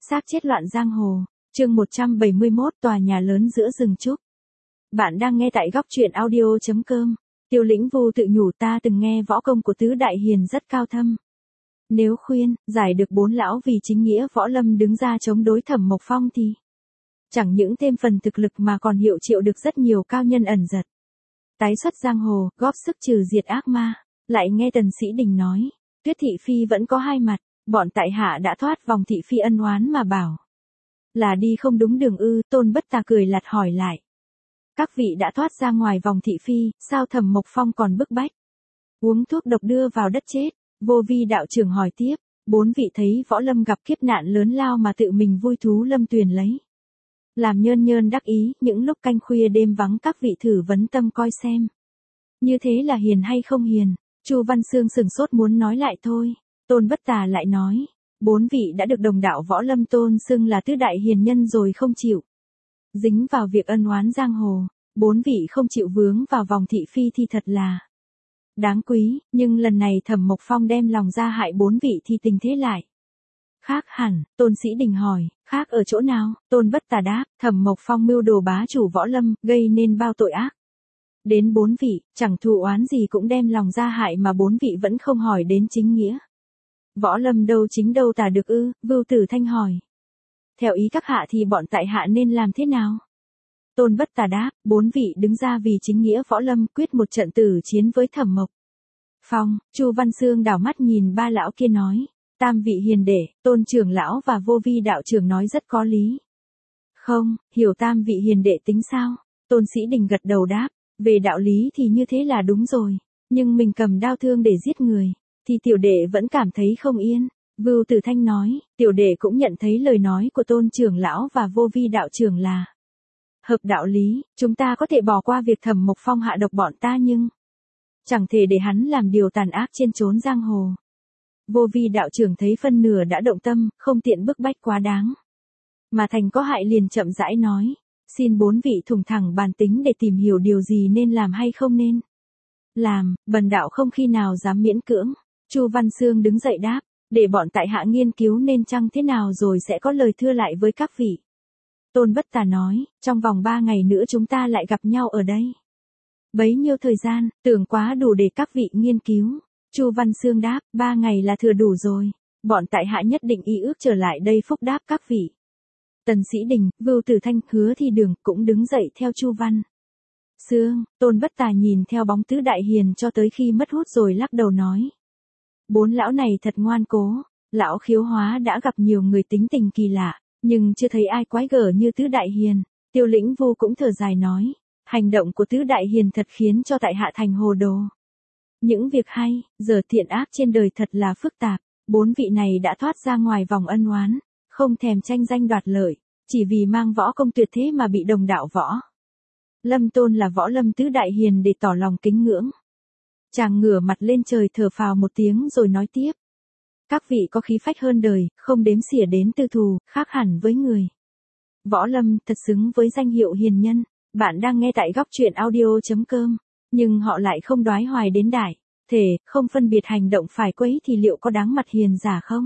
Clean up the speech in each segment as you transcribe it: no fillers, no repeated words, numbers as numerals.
Xác chết loạn giang hồ, chương 171 tòa nhà lớn giữa rừng trúc. Bạn đang nghe tại góc truyện audio.com. Tiêu Lĩnh Vu tự nhủ ta từng nghe võ công của tứ đại hiền rất cao thâm. Nếu khuyên, giải được bốn lão vì chính nghĩa võ lâm đứng ra chống đối Thẩm Mộc Phong thì chẳng những thêm phần thực lực mà còn hiệu triệu được rất nhiều cao nhân ẩn giật. Tái xuất giang hồ, góp sức trừ diệt ác ma. Lại nghe Tần Sĩ Đình nói, Tuyết Thị Phi vẫn có hai mặt, bọn tại hạ đã thoát vòng thị phi ân oán mà bảo là đi không đúng đường ư. Tôn Bất Tà cười lạt hỏi lại, các vị đã thoát ra ngoài vòng thị phi, sao Thẩm Mộc Phong còn bức bách uống thuốc độc đưa vào đất chết? Vô Vi đạo trưởng hỏi tiếp, bốn vị thấy võ lâm gặp kiếp nạn lớn lao mà tự mình vui thú lâm tuyền lấy làm nhơn nhơn đắc ý, những lúc canh khuya đêm vắng các vị thử vấn tâm coi xem, như thế là hiền hay không hiền? Chu Văn Xương sừng sốt muốn nói lại thôi. Tôn Bất Tà lại nói, bốn vị đã được đồng đạo võ lâm tôn xưng là tứ đại hiền nhân rồi không chịu dính vào việc ân oán giang hồ, bốn vị không chịu vướng vào vòng thị phi thì thật là đáng quý, nhưng lần này Thẩm Mộc Phong đem lòng ra hại bốn vị thì tình thế lại khác hẳn. Tôn Sĩ Đình hỏi, khác ở chỗ nào? Tôn Bất Tà đáp, Thẩm Mộc Phong mưu đồ bá chủ võ lâm, gây nên bao tội ác đến bốn vị, chẳng thù oán gì cũng đem lòng ra hại mà bốn vị vẫn không hỏi đến chính nghĩa võ lâm đâu chính đâu tả được ư? Vưu Tử Thanh hỏi. Theo ý các hạ thì bọn tại hạ nên làm thế nào? Tôn Bất Tà đáp, bốn vị đứng ra vì chính nghĩa võ lâm, quyết một trận tử chiến với Thẩm Mộc Phong. Chu Văn Xương đảo mắt nhìn ba lão kia nói, tam vị hiền đệ, Tôn trưởng lão và Vô Vi đạo trưởng nói rất có lý. Không, hiểu tam vị hiền đệ tính sao? Tôn Sĩ Đình gật đầu đáp, về đạo lý thì như thế là đúng rồi, nhưng mình cầm đao thương để giết người thì tiểu đệ vẫn cảm thấy không yên. Vưu Tử Thanh nói, tiểu đệ cũng nhận thấy lời nói của Tôn trưởng lão và Vô Vi đạo trưởng là hợp đạo lý, chúng ta có thể bỏ qua việc Thẩm Mộc Phong hạ độc bọn ta nhưng chẳng thể để hắn làm điều tàn ác trên chốn giang hồ. Vô Vi đạo trưởng thấy phân nửa đã động tâm, không tiện bức bách quá đáng mà thành có hại liền chậm rãi nói, xin bốn vị thủng thẳng bàn tính để tìm hiểu điều gì nên làm hay không nên làm, bần đạo không khi nào dám miễn cưỡng. Chu Văn Xương đứng dậy đáp, để bọn tại hạ nghiên cứu nên chăng thế nào rồi sẽ có lời thưa lại với các vị. Tôn Bất Tà nói, trong vòng 3 ngày nữa chúng ta lại gặp nhau ở đây. Bấy nhiêu thời gian, tưởng quá đủ để các vị nghiên cứu. Chu Văn Xương đáp, 3 ngày là thừa đủ rồi, bọn tại hạ nhất định y ước trở lại đây phúc đáp các vị. Tần Sĩ Đình, Vưu Tử Thanh, Hứa Thi Đường cũng đứng dậy theo Chu Văn Xương. Tôn Bất Tà nhìn theo bóng tứ đại hiền cho tới khi mất hút rồi lắc đầu nói, bốn lão này thật ngoan cố. Lão Khiếu Hóa đã gặp nhiều người tính tình kỳ lạ, nhưng chưa thấy ai quái gở như tứ đại hiền. Tiêu Lĩnh Vu cũng thở dài nói, hành động của tứ đại hiền thật khiến cho tại hạ thành hồ đồ. Những việc hay, giờ thiện ác trên đời thật là phức tạp. Bốn vị này đã thoát ra ngoài vòng ân oán, không thèm tranh danh đoạt lợi, chỉ vì mang võ công tuyệt thế mà bị đồng đạo võ lâm tôn là võ lâm tứ đại hiền để tỏ lòng kính ngưỡng. Chàng ngửa mặt lên trời thở phào một tiếng rồi nói tiếp, các vị có khí phách hơn đời, không đếm xỉa đến tư thù, khác hẳn với người võ lâm, thật xứng với danh hiệu hiền nhân. Bạn đang nghe tại góc truyện audio.com, nhưng họ lại không đoái hoài đến đại thể, không phân biệt hành động phải quấy thì liệu có đáng mặt hiền giả không?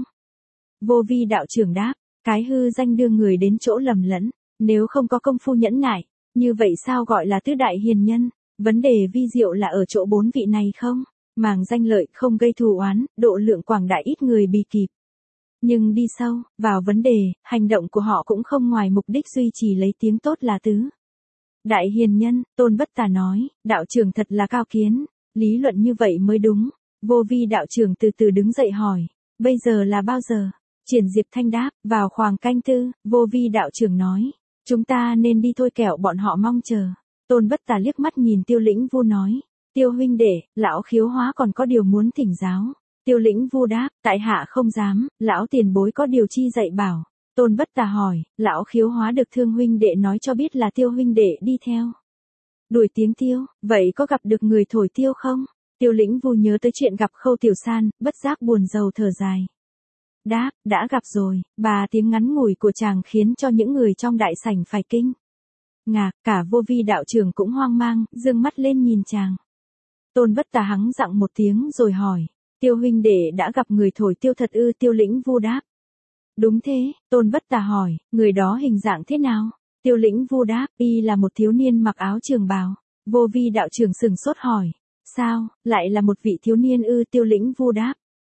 Vô Vi đạo trưởng đáp, cái hư danh đưa người đến chỗ lầm lẫn, nếu không có công phu nhẫn nại, như vậy sao gọi là tứ đại hiền nhân? Vấn đề vi diệu là ở chỗ bốn vị này không màng danh lợi, không gây thù oán, độ lượng quảng đại ít người bì kịp. Nhưng đi sâu vào vấn đề, hành động của họ cũng không ngoài mục đích duy trì lấy tiếng tốt là tứ đại hiền nhân. Tôn Bất Tà nói, đạo trưởng thật là cao kiến, lý luận như vậy mới đúng. Vô Vi đạo trưởng từ từ đứng dậy hỏi, bây giờ là bao giờ? Triển Diệp Thanh đáp, vào khoảng canh tư. Vô Vi đạo trưởng nói, chúng ta nên đi thôi kẻo bọn họ mong chờ. Tôn Bất Tà liếc mắt nhìn Tiêu Lĩnh Vu nói, Tiêu huynh đệ, lão Khiếu Hóa còn có điều muốn thỉnh giáo. Tiêu Lĩnh Vu đáp, tại hạ không dám, lão tiền bối có điều chi dạy bảo. Tôn Bất Tà hỏi, lão Khiếu Hóa được Thương huynh đệ nói cho biết là Tiêu huynh đệ đi theo đuổi tiếng tiêu, vậy có gặp được người thổi tiêu không? Tiêu Lĩnh Vu nhớ tới chuyện gặp Khâu Tiểu San, bất giác buồn rầu thở dài. Đáp, đã gặp rồi. Bà tiếng ngắn ngủi của chàng khiến cho những người trong đại sảnh phải kinh ngạc, cả Vô Vi đạo trưởng cũng hoang mang, dương mắt lên nhìn chàng. Tôn Bất Tà hắng giọng một tiếng rồi hỏi, Tiêu huynh đệ đã gặp người thổi tiêu thật ư? Tiêu Lĩnh Vu đáp, Đúng thế, Tôn Bất Tà hỏi, người đó hình dạng thế nào? Tiêu Lĩnh Vu đáp, y là một thiếu niên mặc áo trường bào. Vô Vi đạo trưởng sừng sốt hỏi, sao, lại là một vị thiếu niên ư? Tiêu Lĩnh Vu đáp.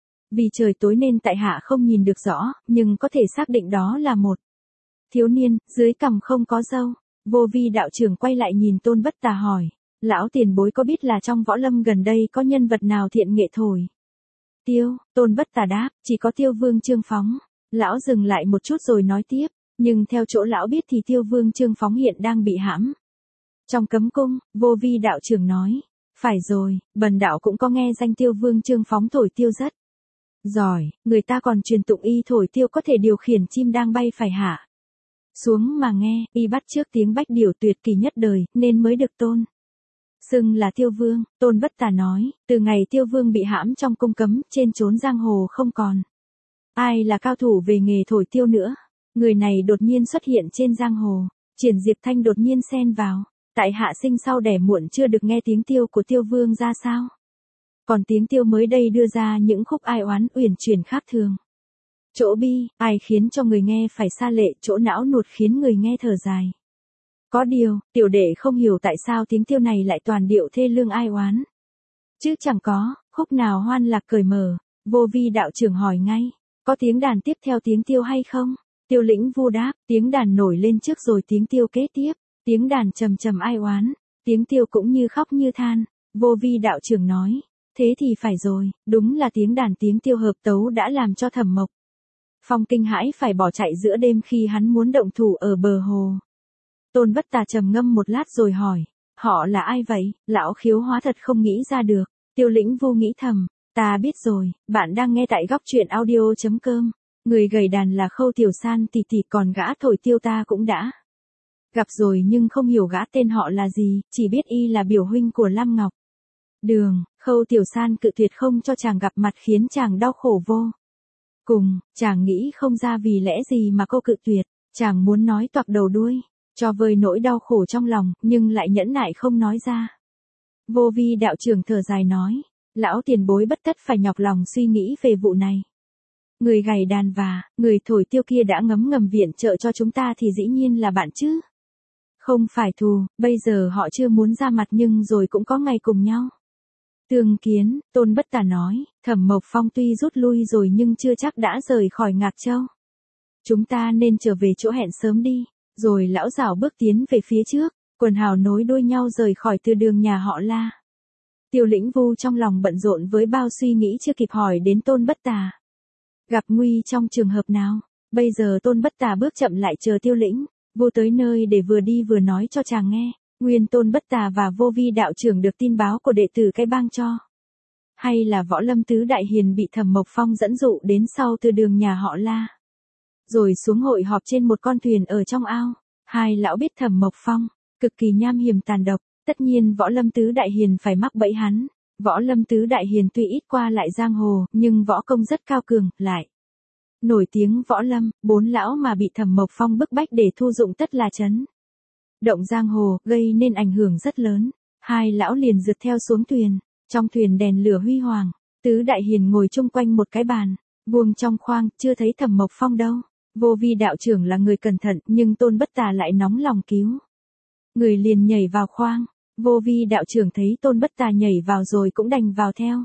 Vì trời tối nên tại hạ không nhìn được rõ, nhưng có thể xác định đó là một thiếu niên, dưới cằm không có râu. Vô Vi đạo trưởng quay lại nhìn Tôn Bất Tà hỏi, lão tiền bối có biết là trong võ lâm gần đây có nhân vật nào thiện nghệ thổi tiêu? Tôn Bất Tà đáp, chỉ có Tiêu Vương Trương Phóng. Lão dừng lại một chút rồi nói tiếp, nhưng theo chỗ lão biết thì Tiêu Vương Trương Phóng hiện đang bị hãm trong cấm cung. Vô Vi đạo trưởng nói, phải rồi, bần đạo cũng có nghe danh Tiêu Vương Trương Phóng thổi tiêu rất giỏi, người ta còn truyền tụng y thổi tiêu có thể điều khiển chim đang bay phải hạ xuống mà nghe, y bắt trước tiếng bách điểu tuyệt kỳ nhất đời, nên mới được tôn xưng là Tiêu Vương. Tôn Bất Tà nói, từ ngày Tiêu Vương bị hãm trong cung cấm, trên chốn giang hồ không còn ai là cao thủ về nghề thổi tiêu nữa. Người này đột nhiên xuất hiện trên giang hồ, Triển Diệp Thanh đột nhiên xen vào, tại hạ sinh sau đẻ muộn chưa được nghe tiếng tiêu của Tiêu Vương ra sao. Còn tiếng tiêu mới đây đưa ra những khúc ai oán uyển chuyển khác thường. Chỗ bi, ai khiến cho người nghe phải xa lệ, chỗ não nuột khiến người nghe thở dài. Có điều, tiểu đệ không hiểu tại sao tiếng tiêu này lại toàn điệu thê lương ai oán. Chứ chẳng có, khúc nào hoan lạc cởi mở. Vô Vi đạo trưởng hỏi ngay, có tiếng đàn tiếp theo tiếng tiêu hay không? Tiêu Lĩnh Vu đáp, tiếng đàn nổi lên trước rồi tiếng tiêu kế tiếp, tiếng đàn trầm trầm ai oán, tiếng tiêu cũng như khóc như than. Vô Vi đạo trưởng nói, thế thì phải rồi, đúng là tiếng đàn tiếng tiêu hợp tấu đã làm cho Thẩm Mộc Phong kinh hãi phải bỏ chạy giữa đêm khi hắn muốn động thủ ở bờ hồ. Tôn Bất Tà trầm ngâm một lát rồi hỏi, họ là ai vậy? Lão Khiếu hóa thật không nghĩ ra được. Tiêu Lĩnh Vu nghĩ thầm, ta biết rồi, bạn đang nghe tại góc truyện audio.com. Người gầy đàn là Khâu Tiểu San tỷ tỷ, còn gã thổi tiêu ta cũng đã gặp rồi nhưng không hiểu gã tên họ là gì, chỉ biết y là biểu huynh của Lam Ngọc Đường. Khâu Tiểu San cự tuyệt không cho chàng gặp mặt khiến chàng đau khổ vô cùng, chàng nghĩ không ra vì lẽ gì mà cô cự tuyệt, chàng muốn nói toạc đầu đuôi, cho vơi nỗi đau khổ trong lòng, nhưng lại nhẫn nại không nói ra. Vô Vi đạo trưởng thở dài nói, lão tiền bối bất tất phải nhọc lòng suy nghĩ về vụ này. Người gảy đàn và người thổi tiêu kia đã ngấm ngầm viện trợ cho chúng ta thì dĩ nhiên là bạn chứ. Không phải thù, bây giờ họ chưa muốn ra mặt nhưng rồi cũng có ngày cùng nhau tương kiến. Tôn Bất Tà nói, Thẩm Mộc Phong tuy rút lui rồi nhưng chưa chắc đã rời khỏi Ngạc Châu. Chúng ta nên trở về chỗ hẹn sớm đi. Rồi lão rảo bước tiến về phía trước, quần hào nối đuôi nhau rời khỏi từ đường nhà họ La. Tiêu Lĩnh Vu trong lòng bận rộn với bao suy nghĩ chưa kịp hỏi đến Tôn Bất Tà. Gặp nguy trong trường hợp nào? Bây giờ Tôn Bất Tà bước chậm lại chờ Tiêu Lĩnh Vu tới nơi để vừa đi vừa nói cho chàng nghe. Nguyên Tôn Bất Tà và Vô Vi đạo trưởng được tin báo của đệ tử cái bang cho. Hay là Võ Lâm Tứ Đại Hiền bị Thẩm Mộc Phong dẫn dụ đến sau từ đường nhà họ La. Rồi xuống hội họp trên một con thuyền ở trong ao. Hai lão biết Thẩm Mộc Phong cực kỳ nham hiểm tàn độc, tất nhiên Võ Lâm Tứ Đại Hiền phải mắc bẫy hắn. Võ Lâm Tứ Đại Hiền tuy ít qua lại giang hồ, nhưng võ công rất cao cường, lại nổi tiếng võ lâm. Bốn lão mà bị Thẩm Mộc Phong bức bách để thu dụng tất là chấn động giang hồ, gây nên ảnh hưởng rất lớn. Hai lão liền rượt theo xuống thuyền. Trong thuyền đèn lửa huy hoàng, Tứ Đại Hiền ngồi chung quanh một cái bàn vuông trong khoang, chưa thấy Thẩm Mộc Phong đâu. Vô Vi đạo trưởng là người cẩn thận, nhưng Tôn Bất Tà lại nóng lòng cứu người, liền nhảy vào khoang. Vô Vi đạo trưởng thấy Tôn Bất Tà nhảy vào rồi cũng đành vào theo.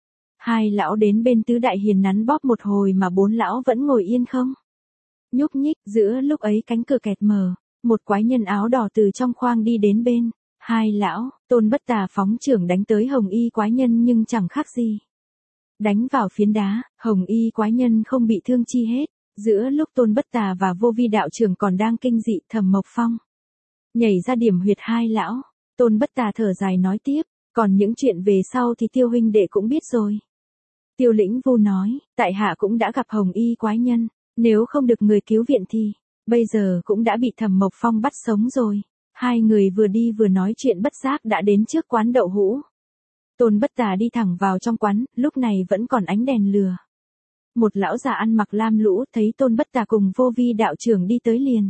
Hai lão đến bên Tứ Đại Hiền nắn bóp một hồi mà bốn lão vẫn ngồi yên không nhúc nhích. Giữa lúc ấy cánh cửa kẹt mở, một quái nhân áo đỏ từ trong khoang đi đến bên hai lão. Tôn Bất Tà phóng chưởng đánh tới hồng y quái nhân nhưng chẳng khác gì đánh vào phiến đá. Hồng y quái nhân không bị thương chi hết. Giữa lúc Tôn Bất Tà và Vô Vi đạo trưởng còn đang kinh dị, Thẩm Mộc Phong nhảy ra điểm huyệt hai lão. Tôn Bất Tà thở dài nói tiếp, còn những chuyện về sau thì Tiêu huynh đệ cũng biết rồi. Tiêu Lĩnh Vu nói, tại hạ cũng đã gặp hồng y quái nhân, nếu không được người cứu viện thì bây giờ cũng đã bị Thẩm Mộc Phong bắt sống rồi. Hai người vừa đi vừa nói chuyện bất giác đã đến trước quán đậu hũ. Tôn Bất Tà đi thẳng vào trong quán, lúc này vẫn còn ánh đèn lửa. Một lão già ăn mặc lam lũ thấy Tôn Bất Tà cùng Vô Vi đạo trưởng đi tới liền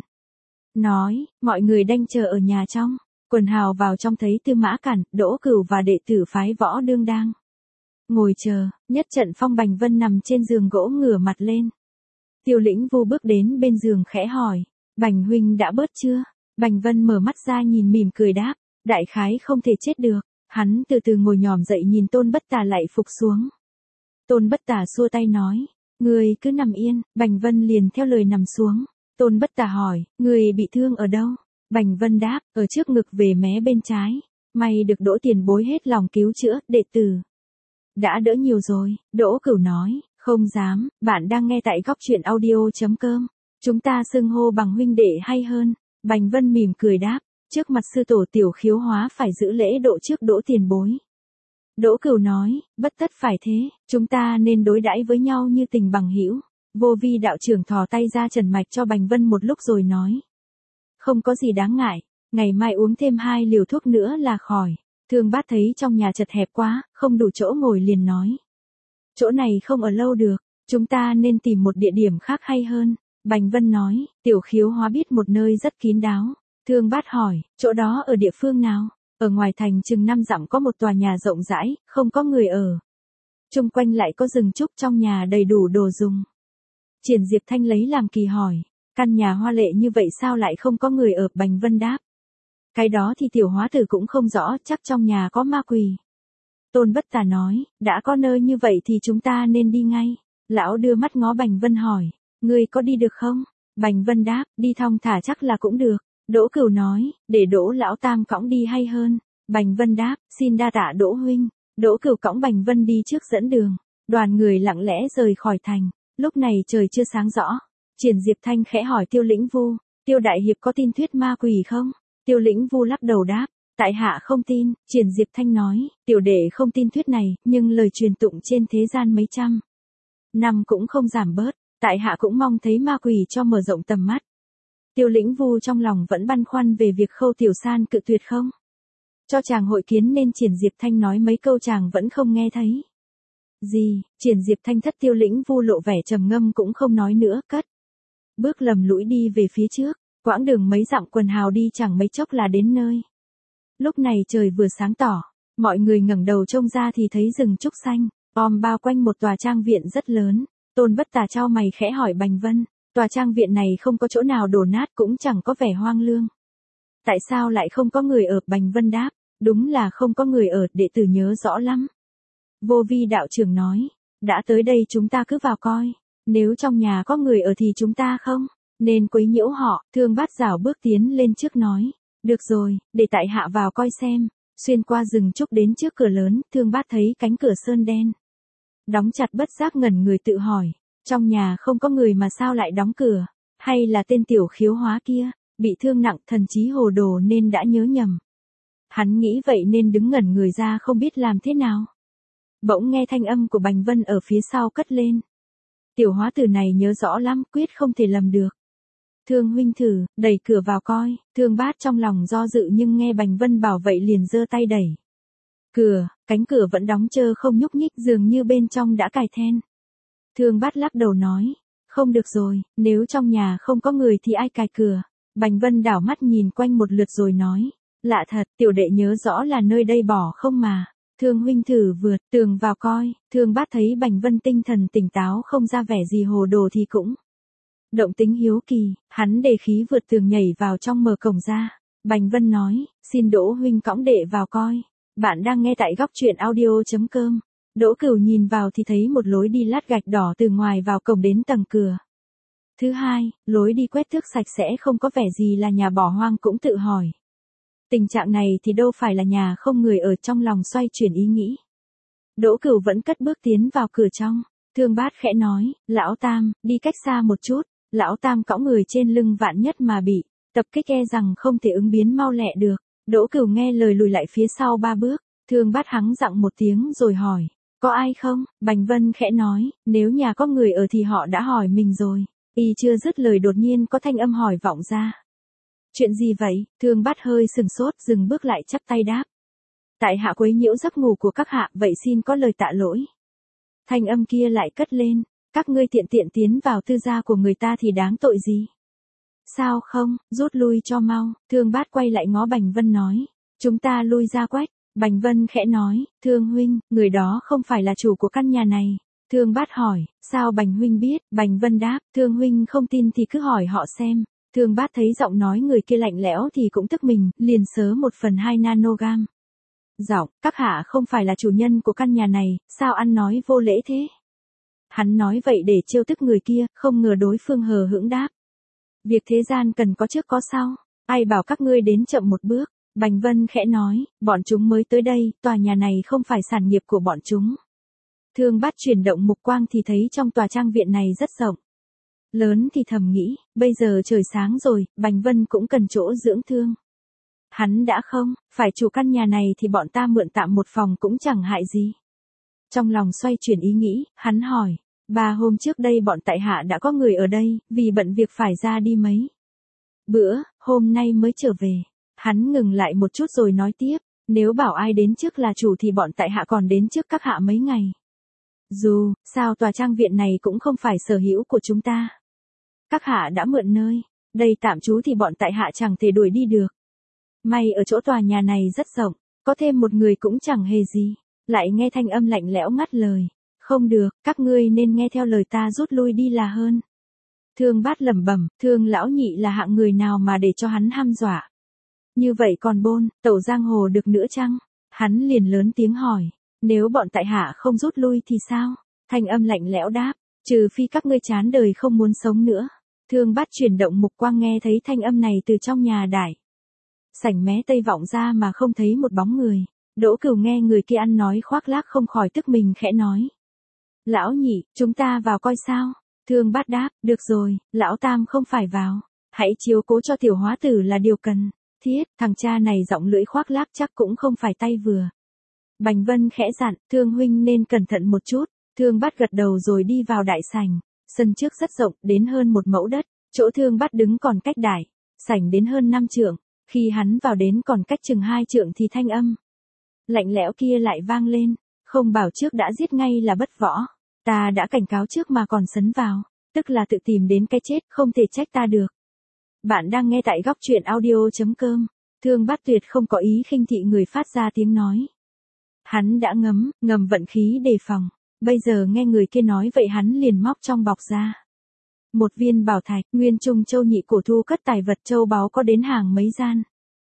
nói, mọi người đang chờ ở nhà trong. Quần hào vào trong thấy Tư Mã Cản, Đỗ Cửu và đệ tử phái Võ Đương đang ngồi chờ. Nhất trận Phong Bành Vân nằm trên giường gỗ ngửa mặt lên Tiêu Lĩnh Vu bước đến bên giường khẽ hỏi, Bành huynh đã bớt chưa? Bành Vân mở mắt ra nhìn mỉm cười đáp, đại khái không thể chết được. Hắn từ từ ngồi nhòm dậy nhìn Tôn Bất Tà lại phục xuống. Tôn Bất Tà xua tay nói, ngươi cứ nằm yên. Bành Vân liền theo lời nằm xuống. Tôn Bất Tà hỏi, ngươi bị thương ở đâu? Bành Vân đáp, ở trước ngực về mé bên trái. May được Đỗ tiền bối hết lòng cứu chữa, đệ tử đã đỡ nhiều rồi. Đỗ Cửu nói, không dám, bạn đang nghe tại góc truyện audio.com. Chúng ta xưng hô bằng huynh đệ hay hơn. Bành Vân mỉm cười đáp, trước mặt sư tổ Tiểu Khiếu Hóa phải giữ lễ độ trước Đỗ tiền bối. Đỗ Cửu nói, bất tất phải thế, chúng ta nên đối đãi với nhau như tình bằng hữu. Vô Vi đạo trưởng thò tay ra trần mạch cho Bành Vân một lúc rồi nói, không có gì đáng ngại, ngày mai uống thêm 2 liều thuốc nữa là khỏi. Thương Bát thấy trong nhà chật hẹp quá, không đủ chỗ ngồi liền nói, chỗ này không ở lâu được, chúng ta nên tìm một địa điểm khác hay hơn. Bành Vân nói, Tiểu Khiếu Hóa biết một nơi rất kín đáo. Thương Bát hỏi, chỗ đó ở địa phương nào? Ở ngoài thành chừng 5 dặm có một tòa nhà rộng rãi, không có người ở. Chung quanh lại có rừng trúc, trong nhà đầy đủ đồ dùng. Triển Diệp Thanh lấy làm kỳ hỏi, căn nhà hoa lệ như vậy sao lại không có người ở? Bành Vân đáp, cái đó thì tiểu hóa tử cũng không rõ, chắc trong nhà có ma quỷ. Tôn Bất Tà nói, đã có nơi như vậy thì chúng ta nên đi ngay. Lão đưa mắt ngó Bành Vân hỏi, ngươi có đi được không? Bành Vân đáp, đi thong thả chắc là cũng được. Đỗ Cửu nói, để Đỗ lão tam cõng đi hay hơn. Bành Vân đáp, xin đa tạ Đỗ huynh. Đỗ Cửu cõng Bành Vân đi trước dẫn đường. Đoàn người lặng lẽ rời khỏi thành. Lúc này trời chưa sáng rõ. Triển Diệp Thanh khẽ hỏi Tiêu Lĩnh Vu, Tiêu đại hiệp có tin thuyết ma quỷ không? Tiêu Lĩnh Vu lắc đầu đáp, tại hạ không tin. Triển Diệp Thanh nói, tiểu đệ không tin thuyết này, nhưng lời truyền tụng trên thế gian mấy trăm năm cũng không giảm bớt. Tại hạ cũng mong thấy ma quỷ cho mở rộng tầm mắt. Tiêu Lĩnh Vu trong lòng vẫn băn khoăn về việc Khâu Tiểu San cự tuyệt không cho chàng hội kiến, nên Triển Diệp Thanh nói mấy câu chàng vẫn không nghe thấy gì. Triển Diệp Thanh thất Tiêu Lĩnh Vu lộ vẻ trầm ngâm cũng không nói nữa, cất bước lầm lũi đi về phía trước. Quãng đường mấy dặm quần hào đi chẳng mấy chốc là đến nơi. Lúc này trời vừa sáng tỏ, mọi người ngẩng đầu trông ra thì thấy rừng trúc xanh bao quanh một tòa trang viện rất lớn. Tôn Bất Tà chau mày khẽ hỏi Bành Vân, tòa trang viện này không có chỗ nào đổ nát cũng chẳng có vẻ hoang lương. Tại sao lại không có người ở? Bành Vân đáp, đúng là không có người ở, đệ tử nhớ rõ lắm. Vô Vi đạo trưởng nói, đã tới đây chúng ta cứ vào coi, nếu trong nhà có người ở thì chúng ta không nên quấy nhiễu họ. Thương Bát rảo bước tiến lên trước nói, được rồi, để tại hạ vào coi xem. Xuyên qua rừng trúc đến trước cửa lớn, Thương Bát thấy cánh cửa sơn đen đóng chặt, bất giác ngẩn người tự hỏi, trong nhà không có người mà sao lại đóng cửa? Hay là tên Tiểu Khiếu Hóa kia bị thương nặng, thần trí hồ đồ nên đã nhớ nhầm. Hắn nghĩ vậy nên đứng ngẩn người ra không biết làm thế nào. Bỗng nghe thanh âm của Bành Vân ở phía sau cất lên, Tiểu hóa tử này nhớ rõ lắm, quyết không thể lầm được. Thương huynh thử đẩy cửa vào coi. Thương Bát trong lòng do dự nhưng nghe Bành Vân bảo vậy liền giơ tay đẩy cửa. Cánh cửa vẫn đóng trơ không nhúc nhích, dường như bên trong đã cài then. Thương Bát lắc đầu nói, không được rồi, nếu trong nhà không có người thì ai cài cửa? Bành Vân đảo mắt nhìn quanh một lượt rồi nói, lạ thật, tiểu đệ nhớ rõ là nơi đây bỏ không mà. Thương huynh thử vượt tường vào coi. Thương Bát thấy Bành Vân tinh thần tỉnh táo, không ra vẻ gì hồ đồ thì cũng động tính hiếu kỳ, hắn đề khí vượt tường nhảy vào trong, mở cổng ra. Bành Vân nói, xin Đỗ huynh cõng đệ vào coi. Bạn đang nghe tại góc truyện audio.com. Đỗ Cửu nhìn vào thì thấy một lối đi lát gạch đỏ từ ngoài vào cổng đến tầng cửa thứ hai. Lối đi quét thước sạch sẽ, không có vẻ gì là nhà bỏ hoang. Cũng tự hỏi, tình trạng này thì đâu phải là nhà không người ở, trong lòng xoay chuyển ý nghĩ. Đỗ Cửu vẫn cất bước tiến vào cửa trong. Thương Bát khẽ nói, lão tam, đi cách xa một chút. Lão tam cõng người trên lưng, vạn nhất mà bị tập kích e rằng không thể ứng biến mau lẹ được. Đỗ Cửu nghe lời lùi lại phía sau 3 bước. Thương Bát hắng giọng một tiếng rồi hỏi, có ai không? Bành Vân khẽ nói, nếu nhà có người ở thì họ đã hỏi mình rồi. Y chưa dứt lời đột nhiên có thanh âm hỏi vọng ra. Chuyện gì vậy? Thương Bát hơi sừng sốt, dừng bước lại chắp tay đáp, tại hạ quấy nhiễu giấc ngủ của các hạ, vậy xin có lời tạ lỗi. Thanh âm kia lại cất lên, các ngươi tiện tiện tiến vào tư gia của người ta thì đáng tội gì? Sao không, rút lui cho mau. Thương Bát quay lại ngó Bành Vân nói, chúng ta lui ra quách. Bành Vân khẽ nói, Thương huynh, người đó không phải là chủ của căn nhà này. Thương Bát hỏi, sao Bành huynh biết? Bành Vân đáp, Thương huynh không tin thì cứ hỏi họ xem. Thương Bát thấy giọng nói người kia lạnh lẽo thì cũng tức mình, liền sớ 1/2 nanogam. Giọng, các hạ không phải là chủ nhân của căn nhà này, sao ăn nói vô lễ thế? Hắn nói vậy để trêu tức người kia, không ngờ đối phương hờ hững đáp. Việc thế gian cần có trước có sau, ai bảo các ngươi đến chậm một bước. Bành Vân khẽ nói, bọn chúng mới tới đây, tòa nhà này không phải sản nghiệp của bọn chúng. Thương Bát chuyển động mục quang thì thấy trong tòa trang viện này rất rộng. Lớn thì thầm nghĩ, bây giờ trời sáng rồi, Bành Vân cũng cần chỗ dưỡng thương. Hắn đã không, phải chủ căn nhà này thì bọn ta mượn tạm một phòng cũng chẳng hại gì. Trong lòng xoay chuyển ý nghĩ, hắn hỏi, 3 hôm trước đây bọn tại hạ đã có người ở đây, vì bận việc phải ra đi mấy bữa, hôm nay mới trở về. Hắn ngừng lại một chút rồi nói tiếp, nếu bảo ai đến trước là chủ thì bọn tại hạ còn đến trước các hạ mấy ngày. Dù, sao tòa trang viện này cũng không phải sở hữu của chúng ta. Các hạ đã mượn nơi, đây tạm trú thì bọn tại hạ chẳng thể đuổi đi được. May ở chỗ tòa nhà này rất rộng, có thêm một người cũng chẳng hề gì. Lại nghe thanh âm lạnh lẽo ngắt lời. Không được, các ngươi nên nghe theo lời ta rút lui đi là hơn. Thương Bát lẩm bẩm, Thương lão nhị là hạng người nào mà để cho hắn hăm dọa. Như vậy còn bôn, tẩu giang hồ được nữa chăng? Hắn liền lớn tiếng hỏi, nếu bọn tại hạ không rút lui thì sao? Thanh âm lạnh lẽo đáp, trừ phi các ngươi chán đời không muốn sống nữa. Thương Bát chuyển động mục quang nghe thấy thanh âm này từ trong nhà đại sảnh mé tây vọng ra mà không thấy một bóng người. Đỗ Cửu nghe người kia ăn nói khoác lác không khỏi tức mình khẽ nói. Lão nhị, chúng ta vào coi sao? Thương Bát đáp, được rồi, lão tam không phải vào. Hãy chiếu cố cho tiểu hóa tử là điều cần. Thiết, thằng cha này giọng lưỡi khoác lác chắc cũng không phải tay vừa. Bành Vân khẽ dặn, Thương huynh nên cẩn thận một chút. Thương Bát gật đầu rồi đi vào đại sảnh. Sân trước rất rộng, đến hơn 1 mẫu đất. Chỗ Thương Bát đứng còn cách đại sảnh đến hơn 5 trượng. Khi hắn vào đến còn cách chừng 2 trượng thì thanh âm lạnh lẽo kia lại vang lên. Không bảo trước đã giết ngay là bất võ. Ta đã cảnh cáo trước mà còn sấn vào. Tức là tự tìm đến cái chết, không thể trách ta được. Bạn đang nghe tại góc truyện audio.com. Thương Bát tuyệt không có ý khinh thị người phát ra tiếng nói. Hắn đã ngầm vận khí đề phòng. Bây giờ nghe người kia nói vậy hắn liền móc trong bọc ra một viên bảo thạch, nguyên trung châu nhị cổ thu cất tài vật châu báu có đến hàng mấy gian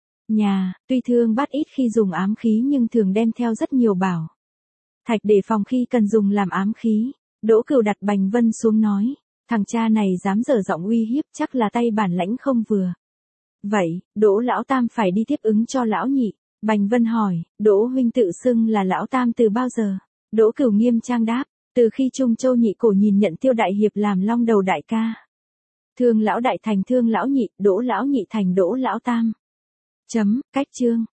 nhà. Tuy Thương Bát ít khi dùng ám khí nhưng thường đem theo rất nhiều bảo thạch để phòng khi cần dùng làm ám khí. Đỗ Cửu đặt Bành Vân xuống nói, thằng cha này dám dở giọng uy hiếp chắc là tay bản lãnh không vừa. Vậy, Đỗ lão tam phải đi tiếp ứng cho lão nhị. Bành Vân hỏi, Đỗ huynh tự xưng là lão tam từ bao giờ? Đỗ Cửu nghiêm trang đáp, từ khi Trung Châu nhị cổ nhìn nhận Tiêu đại hiệp làm long đầu đại ca. Thương lão đại thành Thương lão nhị, Đỗ lão nhị thành Đỗ lão tam. Cách chương.